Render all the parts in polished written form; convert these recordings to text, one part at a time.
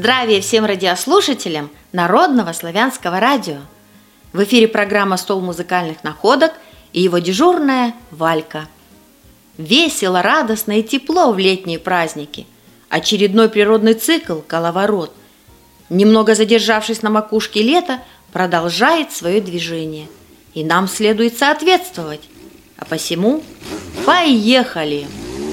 Здравия всем радиослушателям Народного славянского радио! В эфире программа «Стол музыкальных находок» и его дежурная Валька. Весело, радостно и тепло в летние праздники. Очередной природный цикл «Коловорот», немного задержавшись на макушке лета, продолжает свое движение. И нам следует соответствовать. А посему поехали!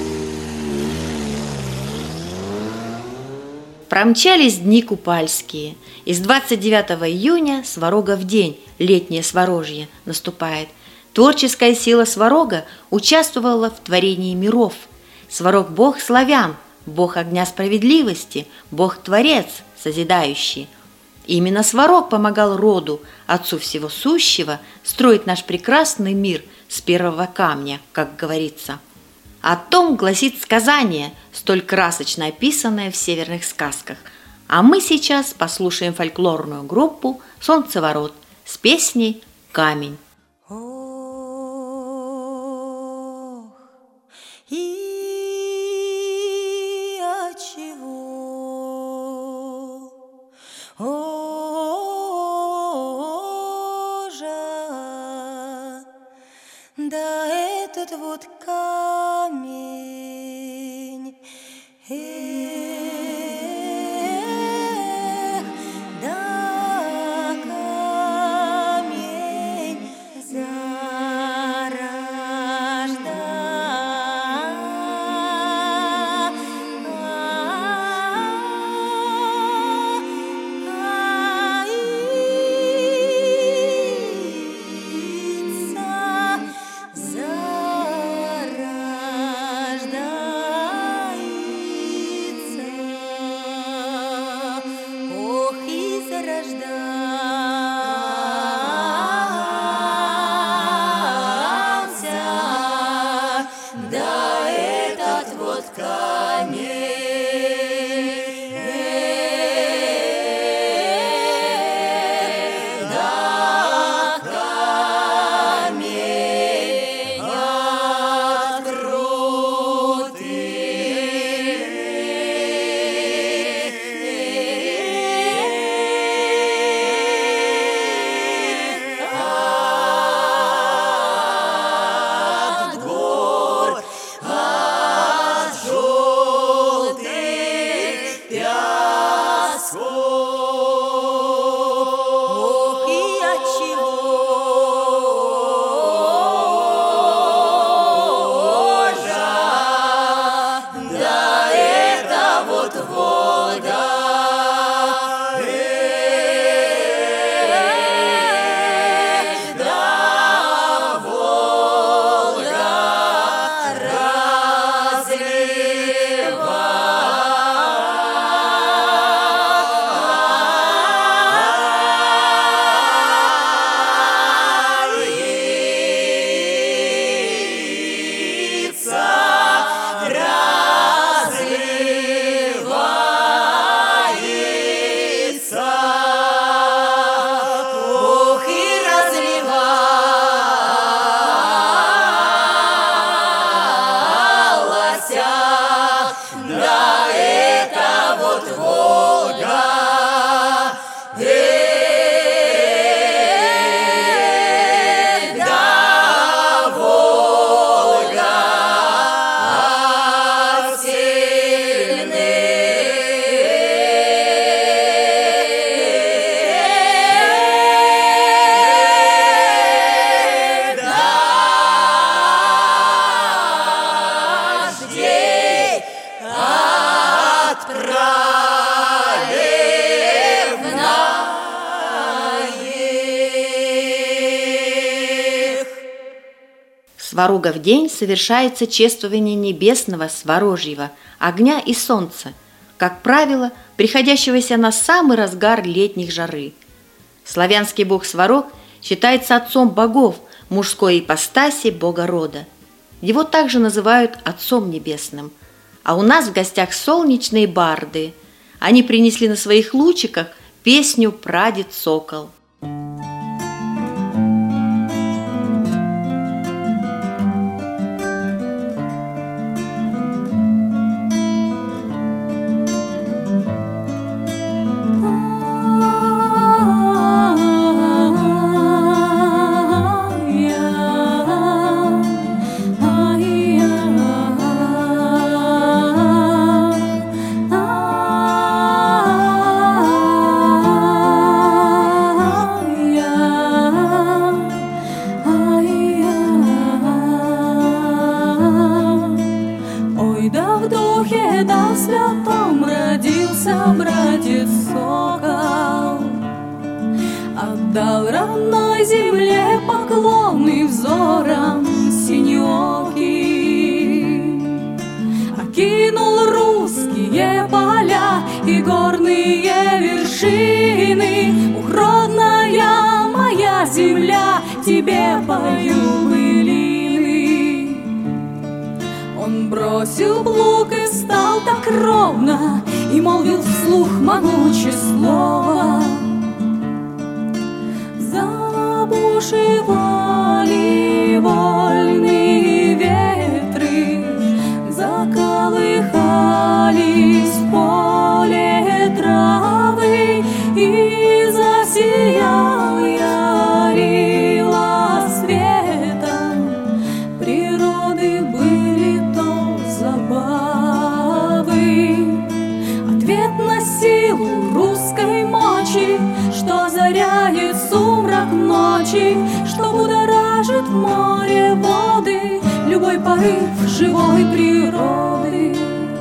Промчались дни купальские. И с 29 июня Сварогов день, летнее Сворожье, наступает. Творческая сила Сварога участвовала в творении миров. Сварог – бог славян, бог огня справедливости, бог-творец, созидающий. Именно Сварог помогал роду, отцу всего сущего, строить наш прекрасный мир с первого камня, как говорится. О том гласит сказание, столь красочно описанное в северных сказках. А мы сейчас послушаем фольклорную группу «Солнцеворот» с песней «Камень». Да этот вот камень, да камень Сварогов день совершается чествование небесного Сворожьего, огня и солнца, как правило, приходящегося на самый разгар летних жары. Славянский бог Сварог считается отцом богов мужской ипостаси бога рода. Его также называют Отцом Небесным. А у нас в гостях солнечные барды. Они принесли на своих лучиках песню «Прадед Сокол». Отдал родной земле поклоны взором синеоким, окинул русские поля и горные вершины. Ух, родная моя земля, тебе пою былины. Он бросил плуг и встал так ровно и молвил вслух могучее слово. Забушевали вольные ветры, заколыхались в поле травы, и засиял ярила светом. Природы были то забавы, ответ на силу русской мочи, что озаряет сумрак ночи, что будоражит море воды, любой порыв живой природы.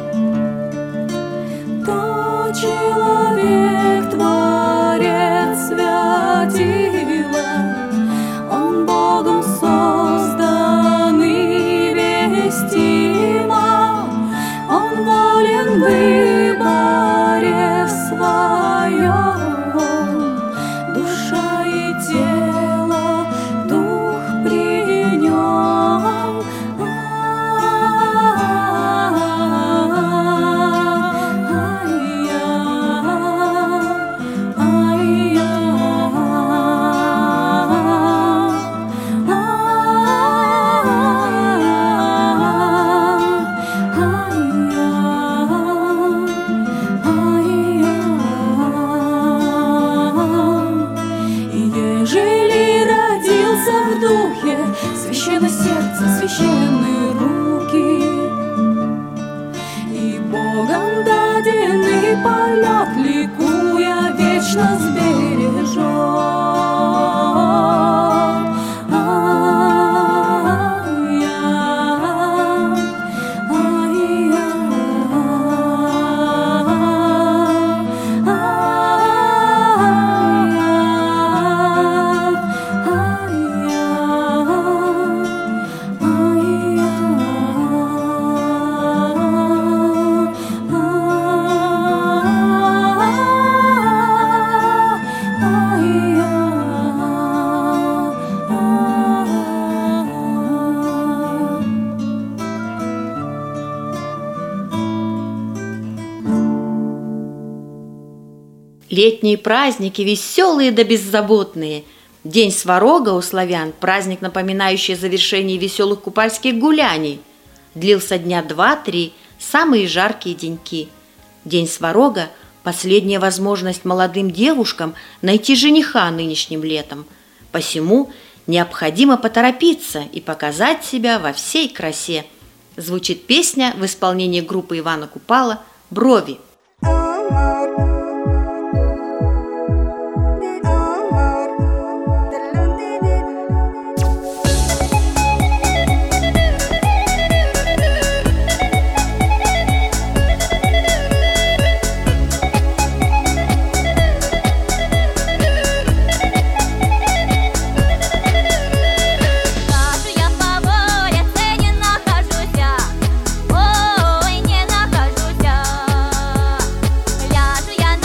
То человек творец святила, он Богом создан и вестимо, он волен в выборе своем. Душа и тело, дух при нем. Священно сердце, священные руки, и Богом даденный полет, ликуя, вечно сбережет. Летние праздники веселые да беззаботные. День Сварога у славян – праздник, напоминающий завершение веселых купальских гуляний. Длился дня 2-3, самые жаркие деньки. День Сварога – последняя возможность молодым девушкам найти жениха нынешним летом. Посему необходимо поторопиться и показать себя во всей красе. Звучит песня в исполнении группы Ивана Купала «Брови». Ой, не нахожуся.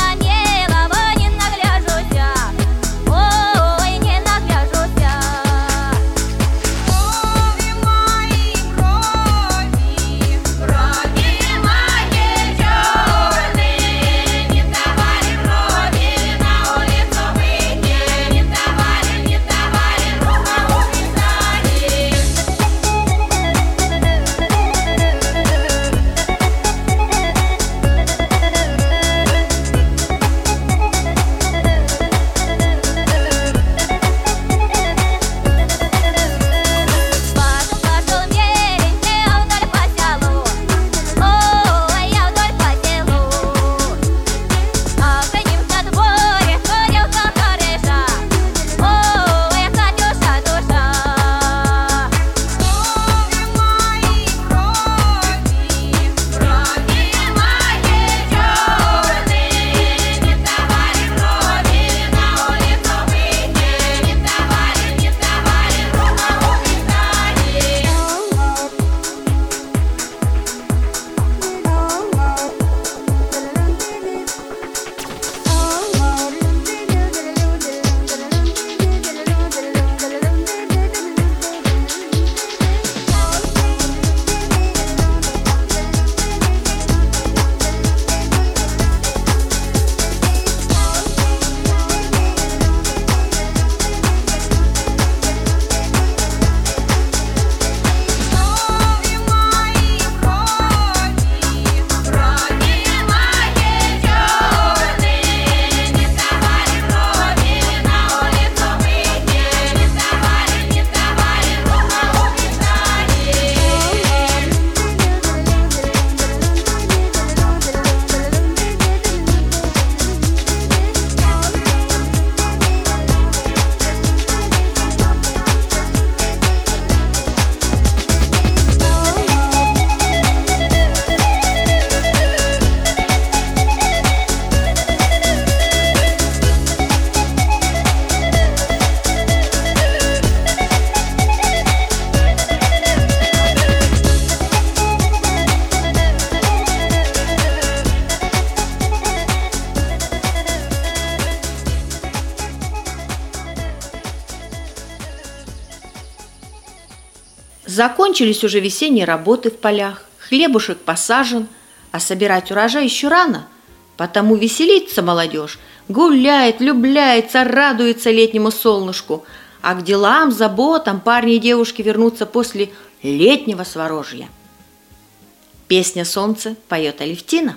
Закончились уже весенние работы в полях, хлебушек посажен, а собирать урожай еще рано. Потому веселится молодежь, гуляет, влюбляется, радуется летнему солнышку, а к делам, заботам парни и девушки вернутся после летнего сворожья. Песня «Солнце» поет Алевтина.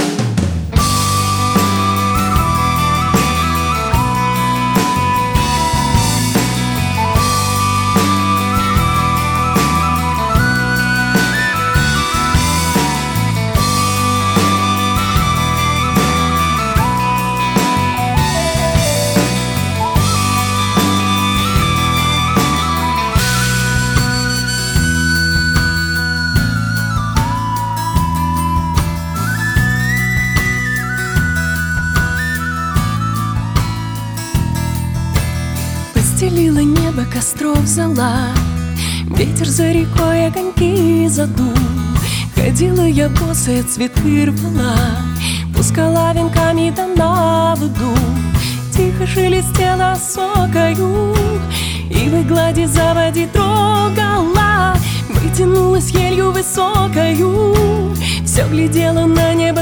Постелила небо костров зола, ветер за рекой огоньки задул. Ходила я босая, цветы рвала, пускала венками да на воду. Тихо шелестела сокою, и в глади заводи трогала. Вытянулась елью высокою, все глядела на небо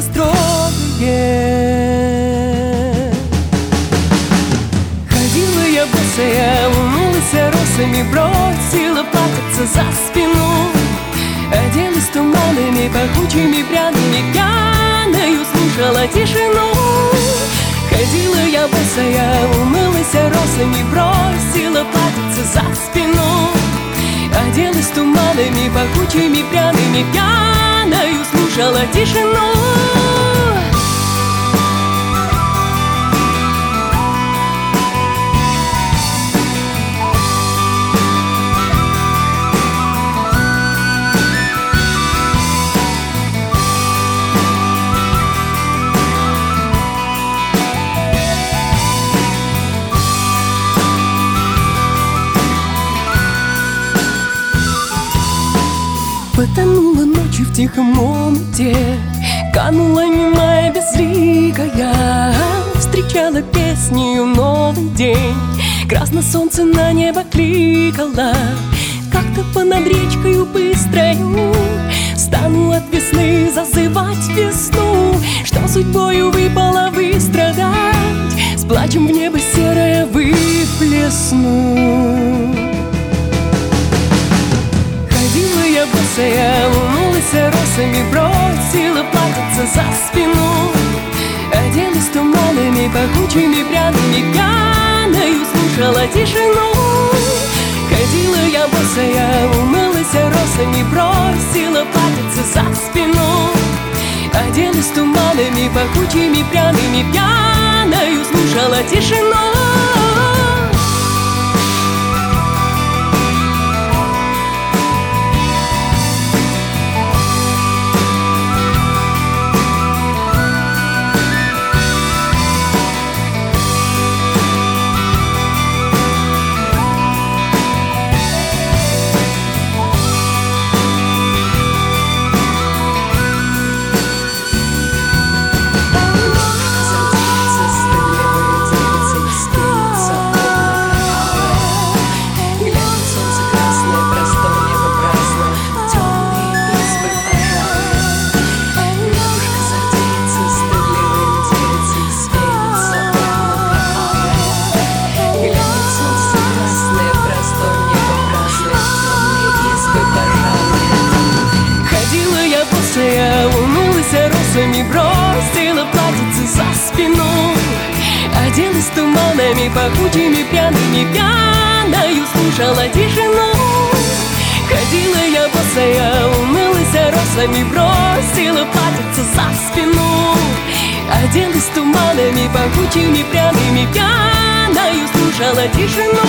строгое. Ходила я босая, умылась росами, бросила плакаться за спину. Оделась туманами, пахучими, пряными, пьяною слушала тишину. Ходила я босая, умылась росами, бросила плакаться за спину. Оделась туманами, пахучими, пряными, пьяною слушала тишину. Потонула ночью в тихом омуте, канула немая безликая. Встречала песнею новый день, красно солнце на небо кликало. Как-то понад речкою быстрою стану от весны зазывать весну, что судьбою выпало выстрадать, с плачем в небо серое выплесну. Ходила я босая, умылась росами, бросила плакаться за спину. Оделась туманами, пахучими, пряными, пьяною слушала тишину. Ходила я босая, умылась росами, бросила плакаться за спину. Оделась туманами, пахучими, пряными, пьяною слушала тишину. Бросила платьице за спину. Оделась туманами, пахучими, пьяными, пьяною слушала тишину. Ходила я босая, умылась росами, бросила платьице за спину. Оделась туманами, пахучими, пряными, пьяною слушала тишину.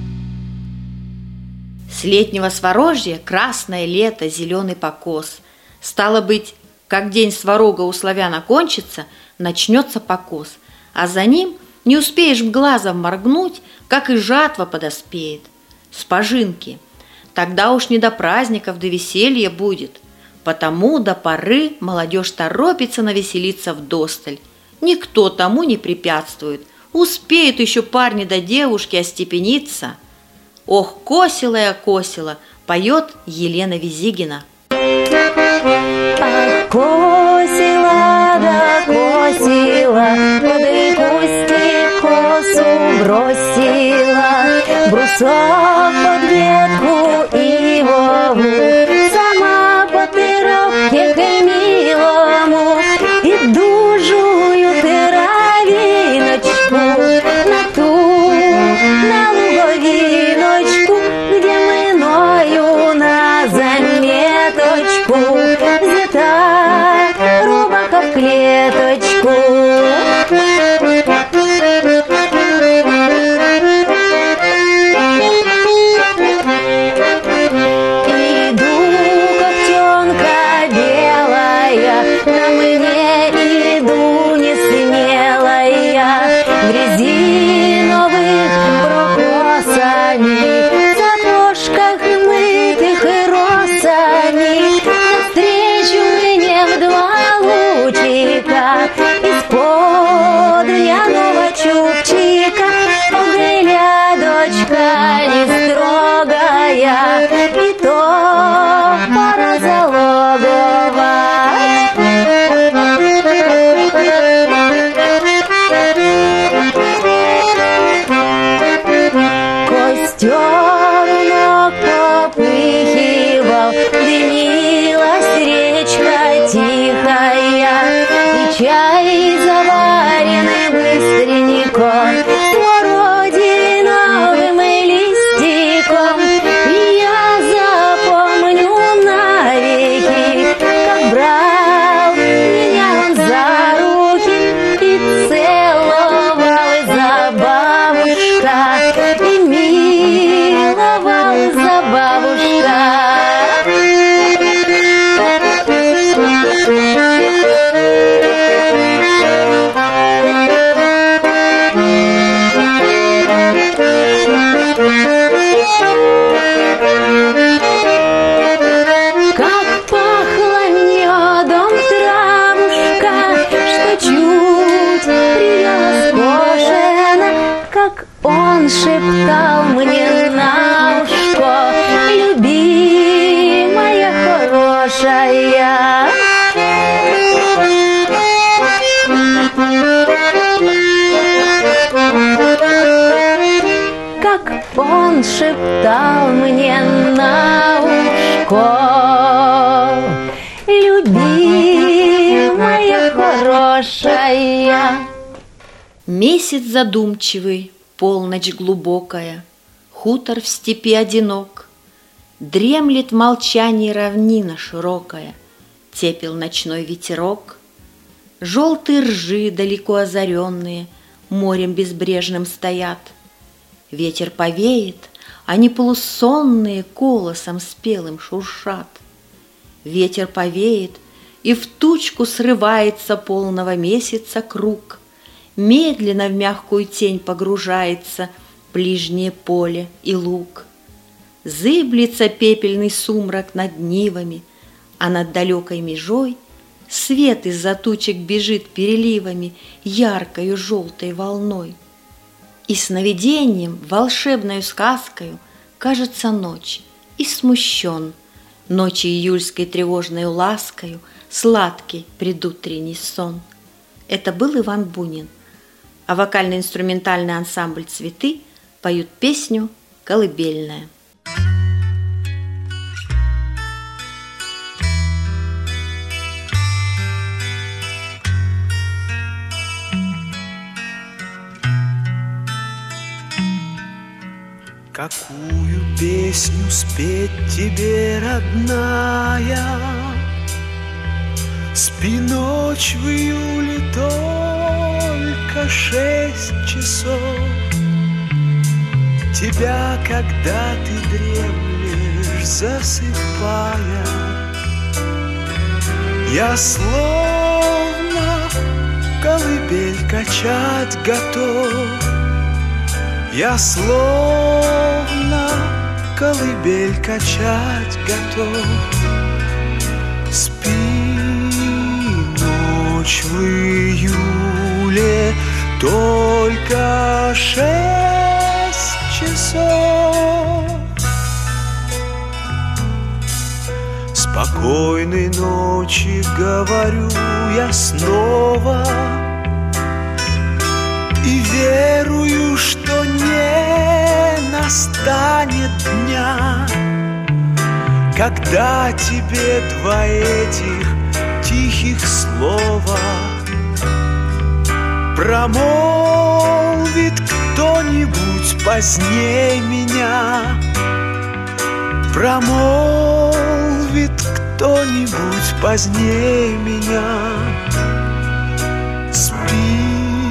С летнего сворожья красное лето, зеленый покос. Стало быть, как день сварога у славян окончится, начнется покос, а за ним не успеешь глазом моргнуть, как и жатва подоспеет. С пожинки. Тогда уж не до праздников, до веселья будет. Потому до поры молодежь торопится навеселиться вдосталь. Никто тому не препятствует. Успеют еще парни да девушки остепениться. Ох, косила я косила, поет Елена Визигина. Косила да косила, под кусти косу бросила, брусок под ветку ивову, сама под пирог к милому, и дужую травиночку на луговиночку, где мною на заметочку взята рубака в клеточку. И то пора залоговать. Костер ног попыхивал, дымилась речка тихая, и чай заваренный быстренько смородиновым листиком. Брал меня он за руки и целовал за бабушка, и миловал за бабушка. Он шептал мне на ушко: любимая хорошая. Как он шептал мне на ушко: любимая хорошая. Месяц задумчивый, полночь глубокая, хутор в степи одинок, дремлет в молчании равнина широкая, тепел ночной ветерок, желтые ржи, далеко озаренные, морем безбрежным стоят. Ветер повеет, они полусонные колосом спелым шуршат. Ветер повеет, и в тучку срывается полного месяца круг. Медленно в мягкую тень погружается ближнее поле и луг. Зыблется пепельный сумрак над нивами, а над далекой межой свет из-за тучек бежит переливами яркою желтой волной. И сновидением, волшебною сказкою кажется ночь, и смущен ночи июльской тревожной ласкою сладкий предутренний сон. Это был Иван Бунин. А вокально-инструментальный ансамбль «Цветы» поют песню «Колыбельная». Какую песню спеть тебе, родная? Спи ночь в июле только 6 часов. Тебя, когда ты дремлешь, засыпая, Я словно колыбель качать готов. Я словно колыбель качать готов. Спи ночь в июле, только 6 часов. Спокойной ночи, говорю я снова, и верую, что не настанет дня, когда тебе 2 этих тихих слова промолвит кто-нибудь поздней меня. Промолвит кто-нибудь поздней меня. Спи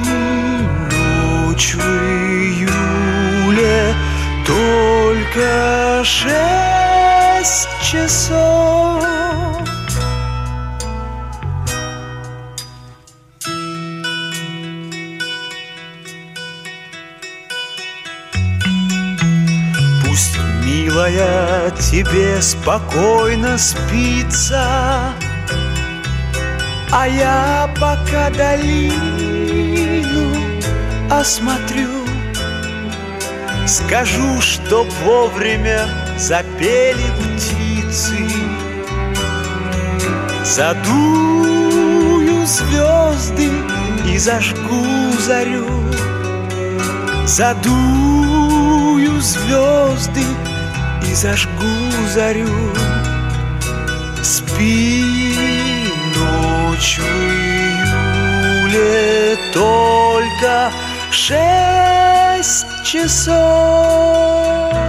ночь в июле, только 6 часов. Пусть, милая, тебе спокойно спится, а я пока долину осмотрю. Скажу, чтоб вовремя запели птицы. Задую звезды и зажгу зарю. Задую звезды и зажгу зарю. Спи ночь в июле, только 6 часов.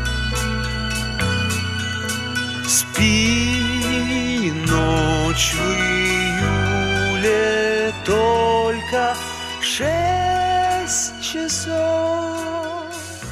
Спи ночь в июле, только 6 часов.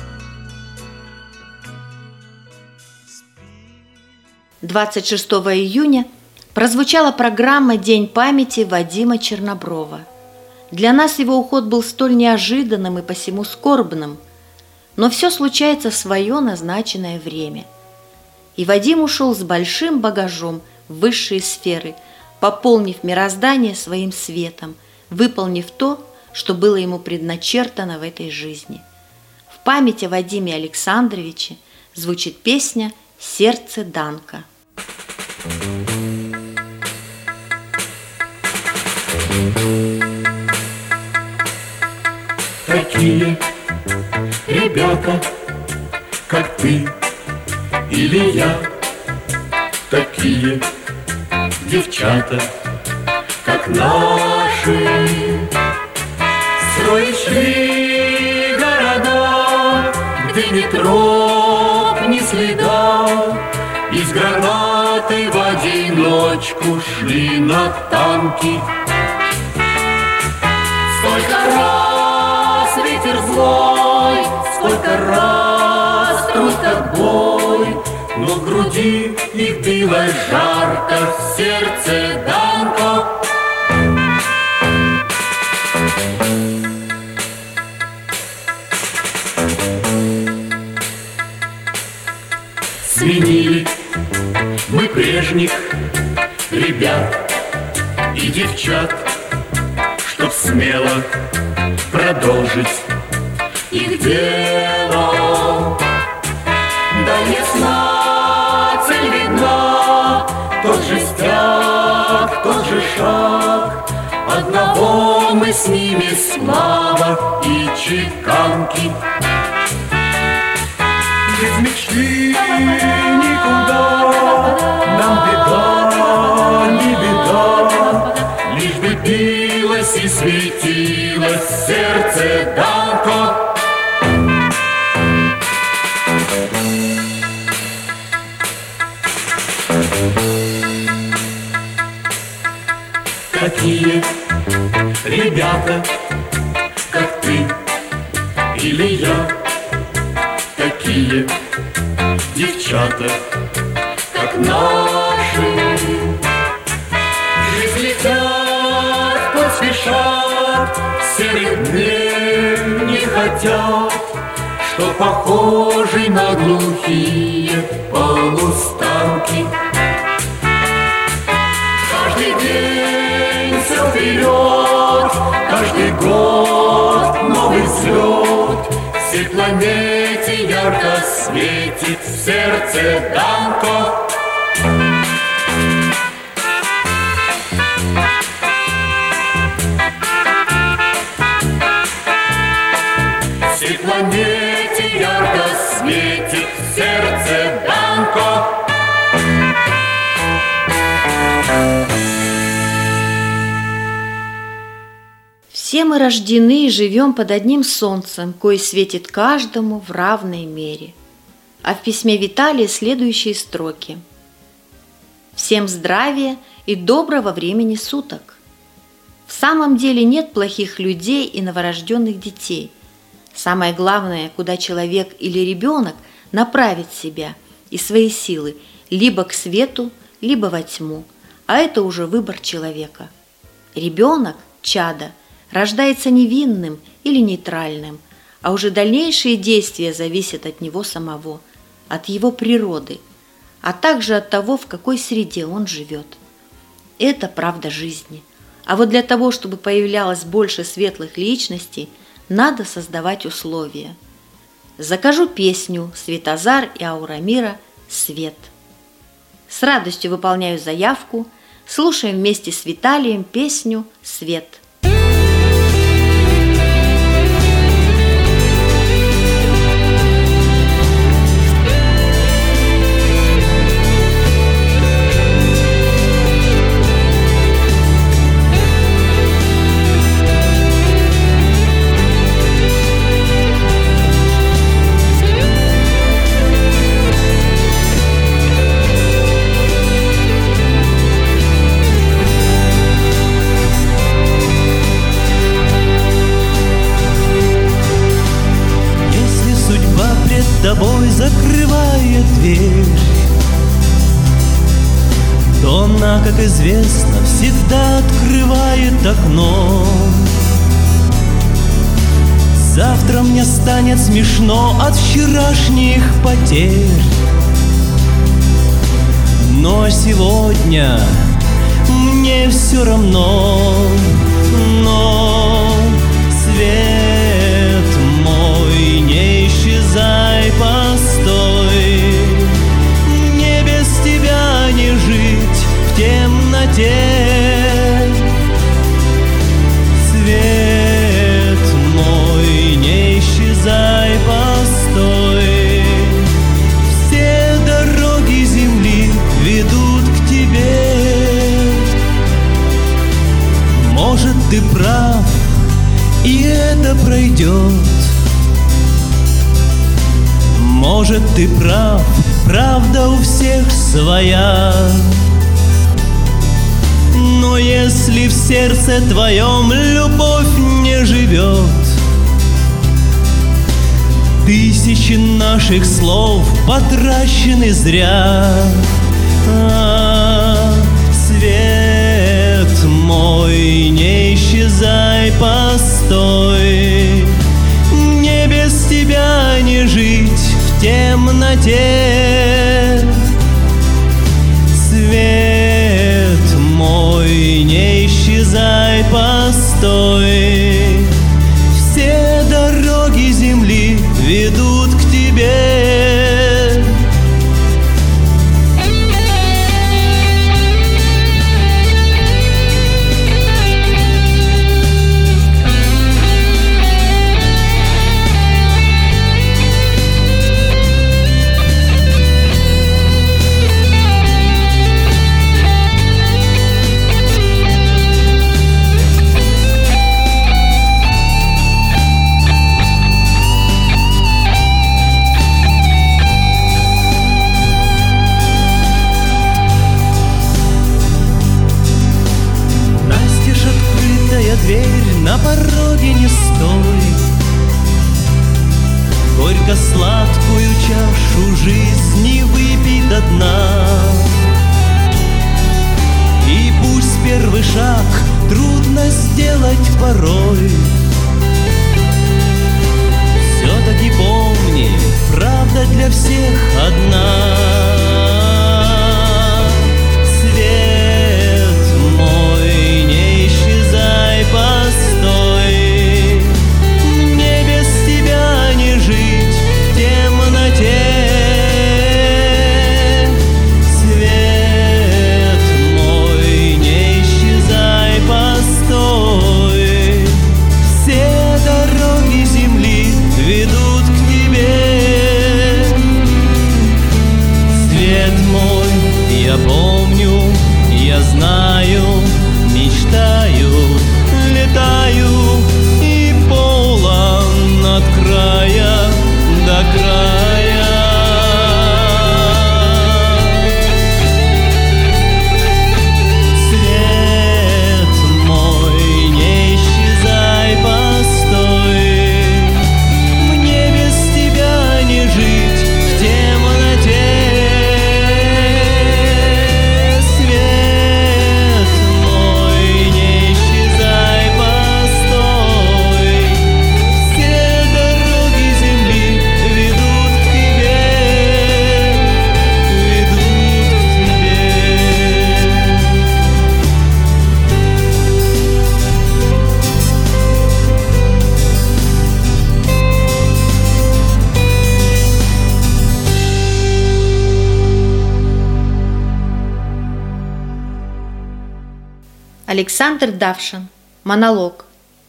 26 июня прозвучала программа «День памяти» Вадима Черноброва. Для нас его уход был столь неожиданным и посему скорбным, но все случается в свое назначенное время. И Вадим ушел с большим багажом в высшие сферы, пополнив мироздание своим светом, выполнив то, что было ему предначертано в этой жизни. В память о Вадиме Александровиче звучит песня «Сердце Данка». Такие ребята, как ты или я, такие девчата, как наши, строить шли города, где ни троп, ни следа, из гранаты в одиночку шли на танки. Сколько раз ветер злой, сколько раз труд как бой, но в груди их било жарко, в сердце Данко. Сменили мы прежних ребят и девчат, чтоб смело продолжить их дело. Да ясна цель видна, тот же стяг, тот же шаг, одного мы с ними слава и чеканки. Без мечты никуда, нам беда, не беда, лишь бы билось и светилось сердце Данко. Такие ребята, как ты или я, такие девчата, как наши, спешат, серых дней не хотят, что похожи на глухие полустанки. Каждый день все вперед, каждый год новый взлет. Всей планете ярко светит в сердце Данко. Всей планете ярко светит в сердце Данко. Все мы рождены и живем под одним солнцем, кое светит каждому в равной мере. А в письме Виталия следующие строки. Всем здравия и доброго времени суток. В самом деле нет плохих людей и новорожденных детей. Самое главное, куда человек или ребенок направит себя и свои силы либо к свету, либо во тьму, а это уже выбор человека. Ребенок, чадо, рождается невинным или нейтральным, а уже дальнейшие действия зависят от него самого, от его природы, а также от того, в какой среде он живет. Это правда жизни. А вот для того, чтобы появлялось больше светлых личностей, надо создавать условия. Закажу песню Светозар и Аурамира «Свет». С радостью выполняю заявку, слушаем вместе с Виталием песню «Свет». Тобой закрывает дверь, то она, как известно, всегда открывает окно. Завтра мне станет смешно от вчерашних потерь, но сегодня мне все равно. Но свет мой, не исчезай, постой. Мне без тебя не жить в темноте. Свет мой, не исчезай, постой. Все дороги земли ведут к тебе. Может, ты прав, и это пройдет. Может, ты прав, правда у всех своя. Но если в сердце твоем любовь не живет, тысячи наших слов потрачены зря. Свет мой, не исчезай, постой. Мне без тебя не жить в темноте. Свет мой, не исчезай, постой. Все дороги земли ведут к тебе. делать порой. Все-таки помни, правда для всех одна. Свет мой, не исчезай, постой. Мне без тебя не жить в темноте. Свет мой, не исчезай, постой. Все дороги земли ведут к тебе. Свет мой, я помню, я знаю, мечтаю, летаю и полон от края до края. Свет мой, не исчезай, постой. Мне без тебя не жить в темноте. Свет мой, не исчезай, постой. Все дороги земли ведут к тебе, ведут к тебе. Александр Давшин. Монолог.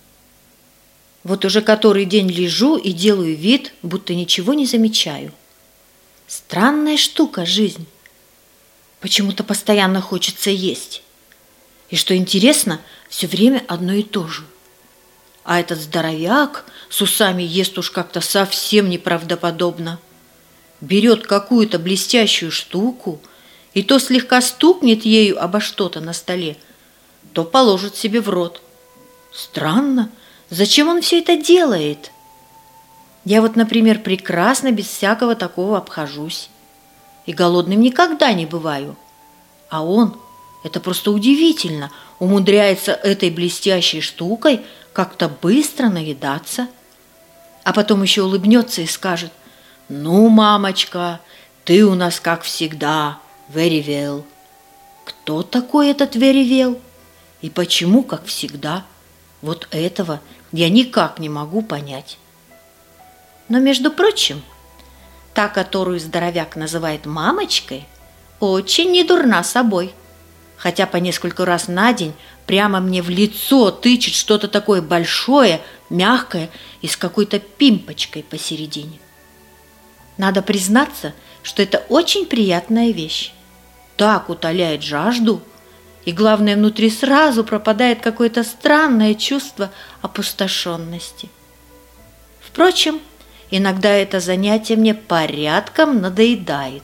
Вот уже который день лежу и делаю вид, будто ничего не замечаю. Странная штука жизнь. Почему-то постоянно хочется есть. И что интересно, все время одно и то же. А этот здоровяк с усами ест уж как-то совсем неправдоподобно. Берет какую-то блестящую штуку и то слегка стукнет ею обо что-то на столе, то положит себе в рот. Странно, зачем он все это делает? Я вот, например, прекрасно без всякого такого обхожусь. И голодным никогда не бываю. А он, это просто удивительно, умудряется этой блестящей штукой как-то быстро наедаться. А потом еще улыбнется и скажет: «Ну, мамочка, ты у нас, как всегда, very well». Кто такой этот very well? И почему, как всегда? Вот этого я никак не могу понять. Но, между прочим, та, которую здоровяк называет мамочкой, очень недурна собой. Хотя по несколько раз на день прямо мне в лицо тычет что-то такое большое, мягкое и с какой-то пимпочкой посередине. Надо признаться, что это очень приятная вещь. Так утоляет жажду. И главное, внутри сразу пропадает какое-то странное чувство опустошенности. Впрочем, иногда это занятие мне порядком надоедает.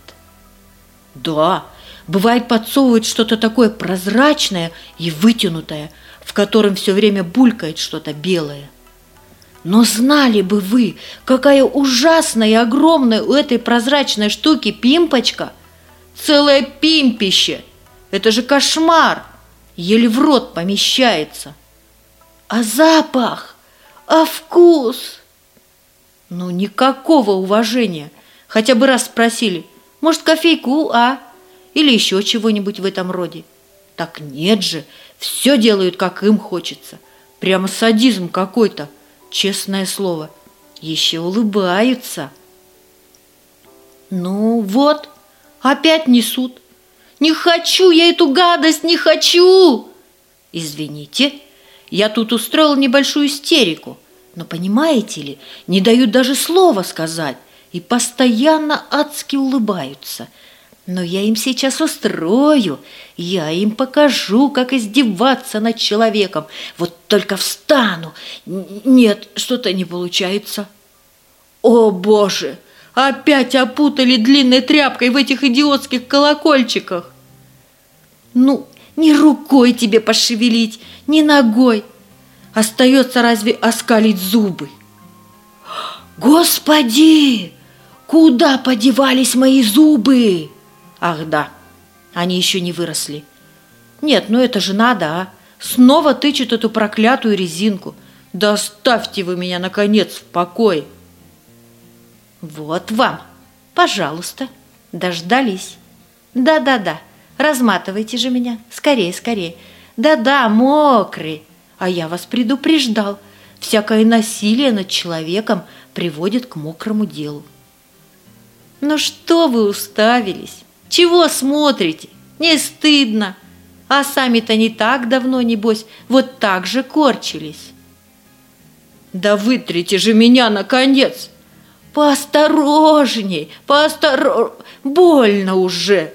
Да, бывает, подсовывает что-то такое прозрачное и вытянутое, в котором все время булькает что-то белое. Но знали бы вы, какая ужасная и огромная у этой прозрачной штуки пимпочка! Целое пимпище! Это же кошмар! Еле в рот помещается. А запах? А вкус? Ну, никакого уважения. Хотя бы раз спросили: может, кофейку, а? Или еще чего-нибудь в этом роде. Так нет же, все делают, как им хочется. Прямо садизм какой-то, честное слово. Еще улыбаются. Ну вот, опять несут. Не хочу я эту гадость, не хочу! Извините, я тут устроил небольшую истерику, но, понимаете ли, не дают даже слова сказать и постоянно адски улыбаются. Но я им сейчас устрою, я им покажу, как издеваться над человеком. Вот только встану. Нет, что-то не получается. О, Боже! Опять опутали длинной тряпкой в этих идиотских колокольчиках. Ну, ни рукой тебе пошевелить, ни ногой. Остается разве оскалить зубы. Господи! Куда подевались мои зубы? Ах да, они еще не выросли. Нет, ну это же надо, а? Снова тычут эту проклятую резинку. Да оставьте вы меня, наконец, в покое. Вот вам, пожалуйста, дождались. Да-да-да, разматывайте же меня, скорее, скорее. Да-да, мокрый. А я вас предупреждал. Всякое насилие над человеком приводит к мокрому делу. Ну что вы уставились? Чего смотрите? Не стыдно? А сами-то не так давно, небось, вот так же корчились. Да вытрите же меня, наконец! Поосторожней, больно уже.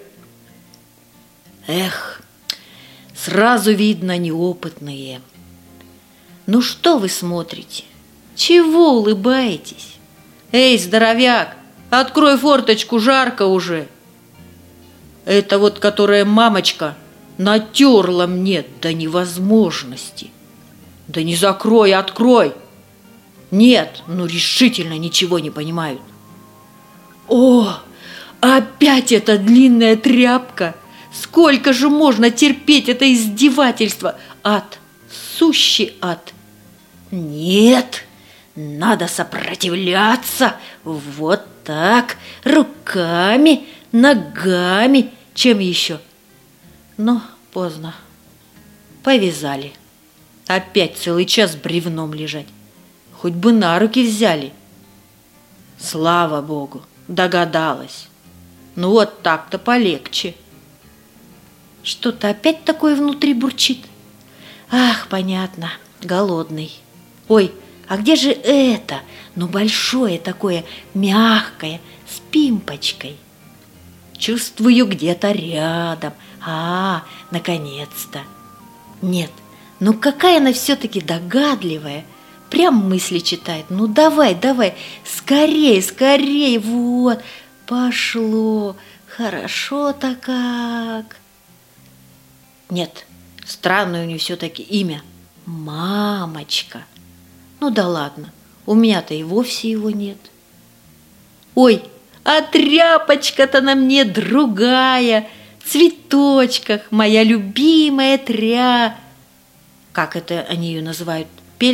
Эх, сразу видно, неопытные. Ну что вы смотрите? Чего улыбаетесь? Эй, здоровяк, открой форточку, жарко уже. Это вот, которая мамочка натерла мне до невозможности. Да не закрой, открой. Нет, ну решительно ничего не понимают. О, опять эта длинная тряпка. Сколько же можно терпеть это издевательство? Ад, сущий ад. Нет, надо сопротивляться. Вот так, руками, ногами. Чем еще? Но поздно. Повязали. Опять целый час бревном лежать. Хоть бы на руки взяли. Слава Богу, догадалась. Ну вот так-то полегче. Что-то опять такое внутри бурчит. Ах, понятно, голодный. Ой, а где же это? Ну большое такое, мягкое, с пимпочкой. Чувствую где-то рядом. Наконец-то. Нет, ну какая она все-таки догадливая. Прям мысли читает. Ну давай, давай, скорей, скорей. Вот, пошло. Хорошо-то как. Нет, странное у нее все-таки имя. Мамочка. Ну да ладно, у меня-то и вовсе его нет. Ой, а тряпочка-то на мне другая. В цветочках, моя любимая Как это они ее называют?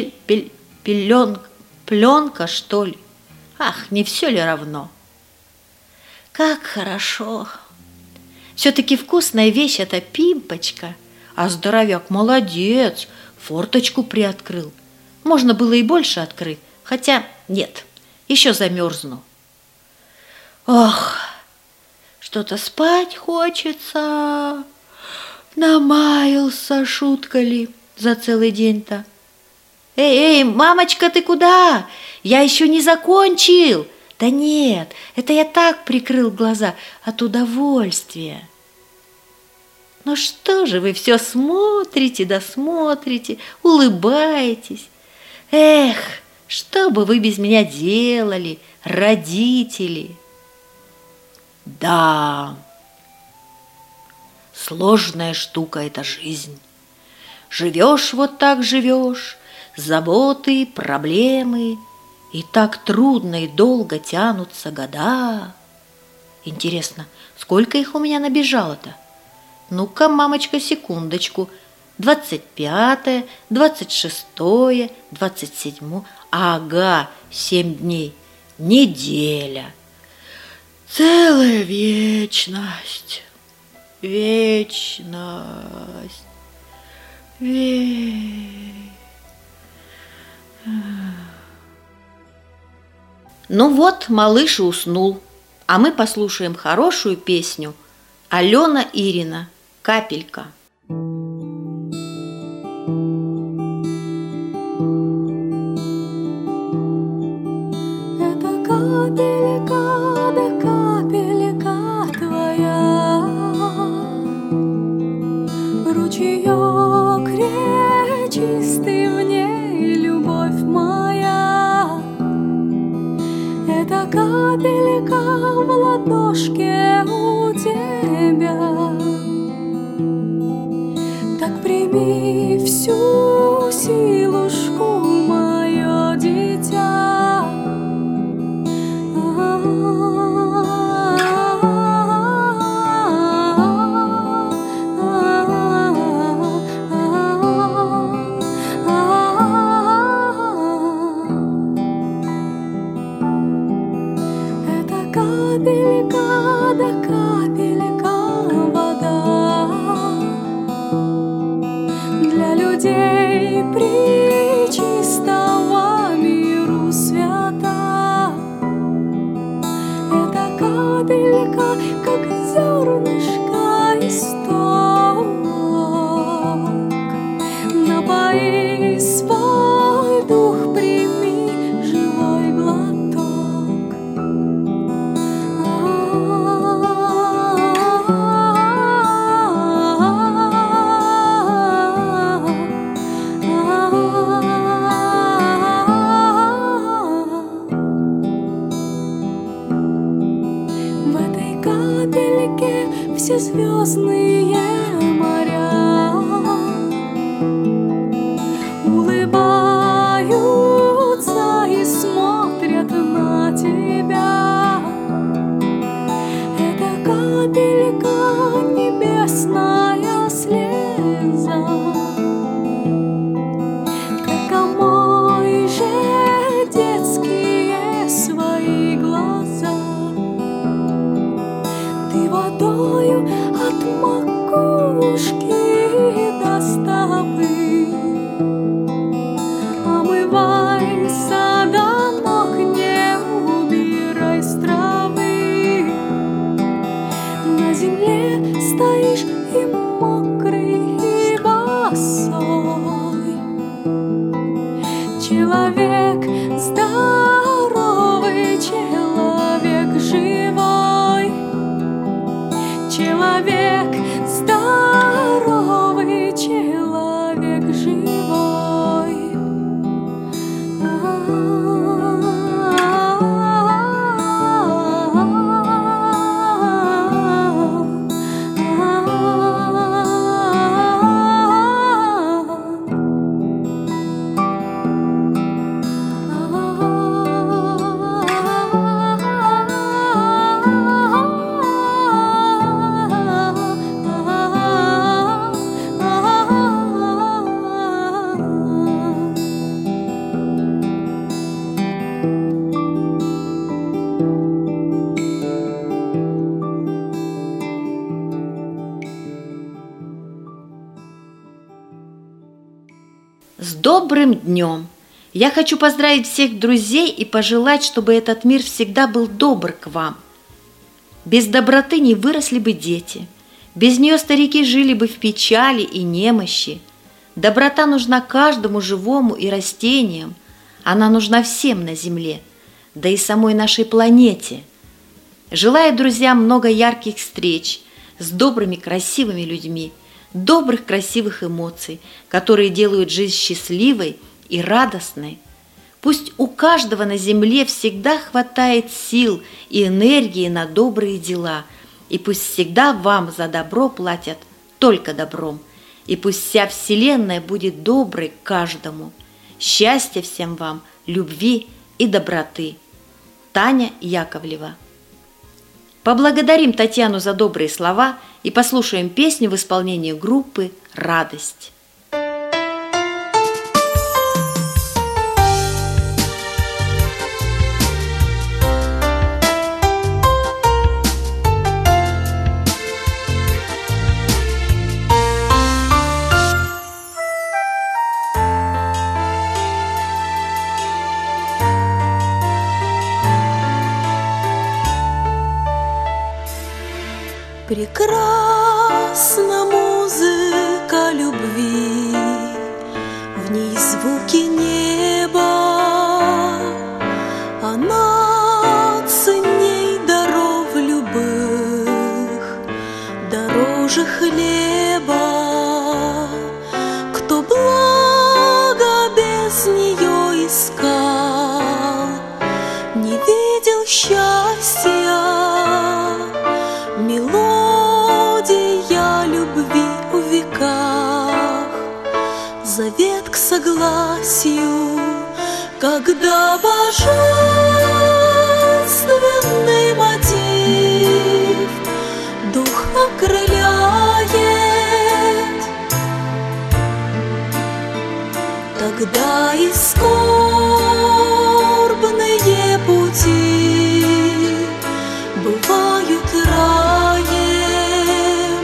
Пленка, что ли? Ах, не все ли равно? Как хорошо. Все-таки вкусная вещь эта пимпочка. А здоровяк молодец, форточку приоткрыл. Можно было и больше открыть, хотя нет, еще замерзну. Ох, что-то спать хочется. Намаялся, шутка ли, за целый день-то. Эй, мамочка, ты куда? Я еще не закончил. Да нет, это я так прикрыл глаза от удовольствия. Ну что же вы все смотрите да смотрите, улыбаетесь? Эх, что бы вы без меня делали, родители? Да, сложная штука эта жизнь. Живешь вот так живешь, заботы, проблемы, и так трудно и долго тянутся года. Интересно, сколько их у меня набежало-то? Ну-ка, мамочка, секундочку. 25-е, 26-е, 27-е. Ага, 7 дней. Неделя. Целая вечность. Вечность. Ну вот, малыш и уснул, а мы послушаем хорошую песню. Алена Ирина «Капелька». Это капелька, да капелька твоя, ручеек речистый в ней, любовь моя. Это капелька в ладошке у тебя. Так прими всю силушку, мое дитя. эти звездные моря улыбаются и смотрят на тебя. Это капелька небесная слеза, только мой же детские свои глаза. Ты водою от макушки до стопы омывайся до ног, не убирай с травы. На земле стоишь и мокрый, и босой. Человек здоровый, человек живой. Человек здоровый, человек живой. С добрым днем! Я хочу поздравить всех друзей и пожелать, чтобы этот мир всегда был добр к вам. Без доброты не выросли бы дети, без нее старики жили бы в печали и немощи. Доброта нужна каждому живому и растениям, она нужна всем на земле, да и самой нашей планете. Желаю друзьям много ярких встреч с добрыми, красивыми людьми, добрых, красивых эмоций, которые делают жизнь счастливой и радостной. Пусть у каждого на земле всегда хватает сил и энергии на добрые дела, и пусть всегда вам за добро платят только добром, и пусть вся вселенная будет доброй к каждому. Счастья всем вам, любви и доброты. Таня Яковлева. Поблагодарим Татьяну за добрые слова и послушаем песню в исполнении группы «Радость». Прекрасна музыка любви, в ней звуки неба, она ценней даров любых, дороже хлеба. Кто благо без нее искал, не видел счастья. Мелодия любви в веках, завет к согласию, когда божественный мотив дух окрыляет, тогда и скорбные пути бывают раем,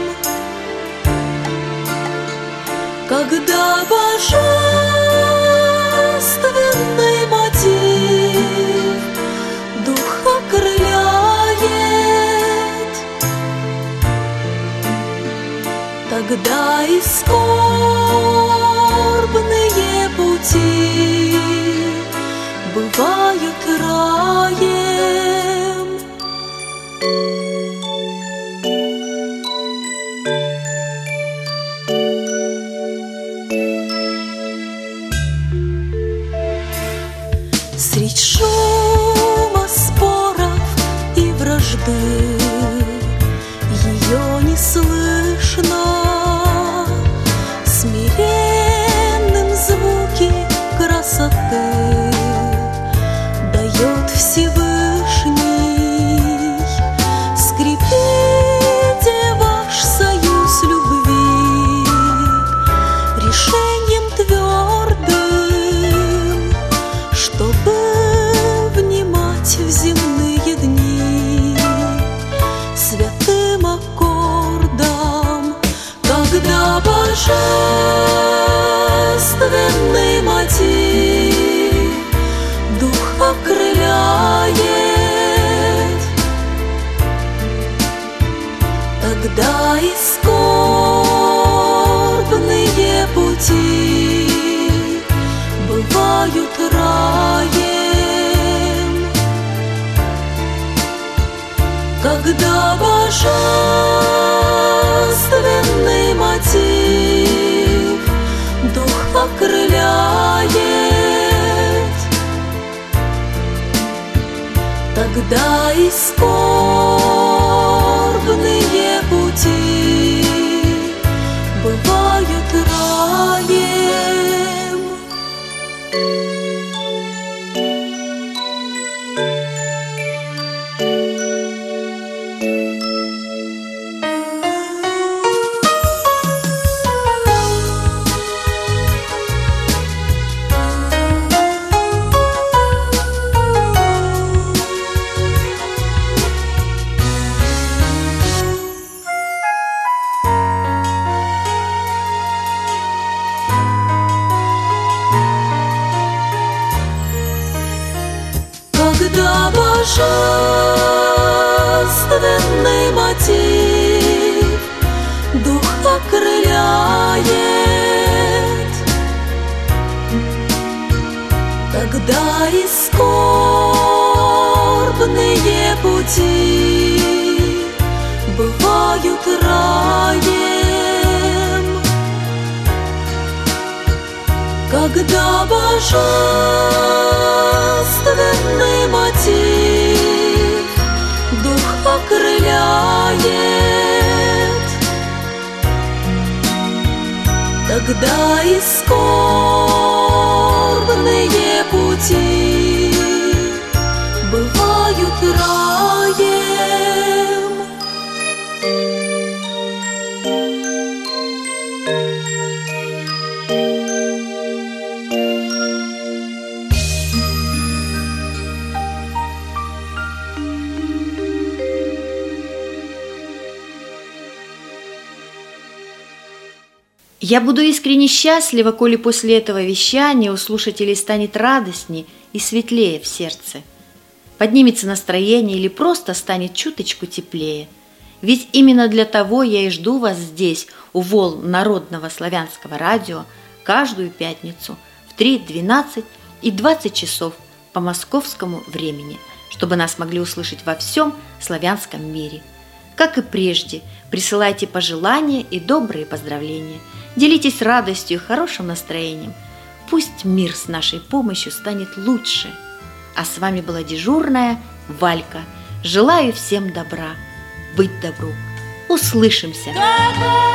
когда божественный мотив дух окрыляет, тогда и скорбные пути бывают раем. Средь шума споров и вражды ее не слышно смиренным звуки красоты дает Всевышний. Скрепите ваш союз любви решением твердым, чтобы внимать в земные дни святым аккордам, когда божественный мотив дух окрыляет, тогда и скорбные пути бывают раем. Когда божественный мотив дух окрыляет, тогда и скорбные пути бывают раем. Когда божественный мотив дух окрыляет, тогда и скорбные пути бывают раем. Когда божественный мотив дух окрыляет, тогда и скорбные пути бывают раем. Я буду искренне счастлива, коли после этого вещания у слушателей станет радостней и светлее в сердце. Поднимется настроение или просто станет чуточку теплее. Ведь именно для того я и жду вас здесь, у волн Народного славянского радио, каждую пятницу в 3, 12 и 20 часов по московскому времени, чтобы нас могли услышать во всем славянском мире. Как и прежде, присылайте пожелания и добрые поздравления. Делитесь радостью и хорошим настроением. Пусть мир с нашей помощью станет лучше. А с вами была дежурная Валька. Желаю всем добра, быть добру. Услышимся!